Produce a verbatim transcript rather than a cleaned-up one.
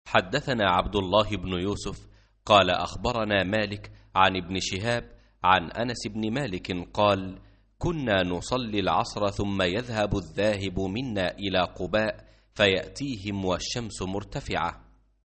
حدثنا عبد الله بن يوسف قال أخبرنا مالك عن ابن شهاب عن أنس بن مالك قال: كنا نصلي العصر ثم يذهب الذاهب منا إلى قباء فيأتيهم والشمس مرتفعة،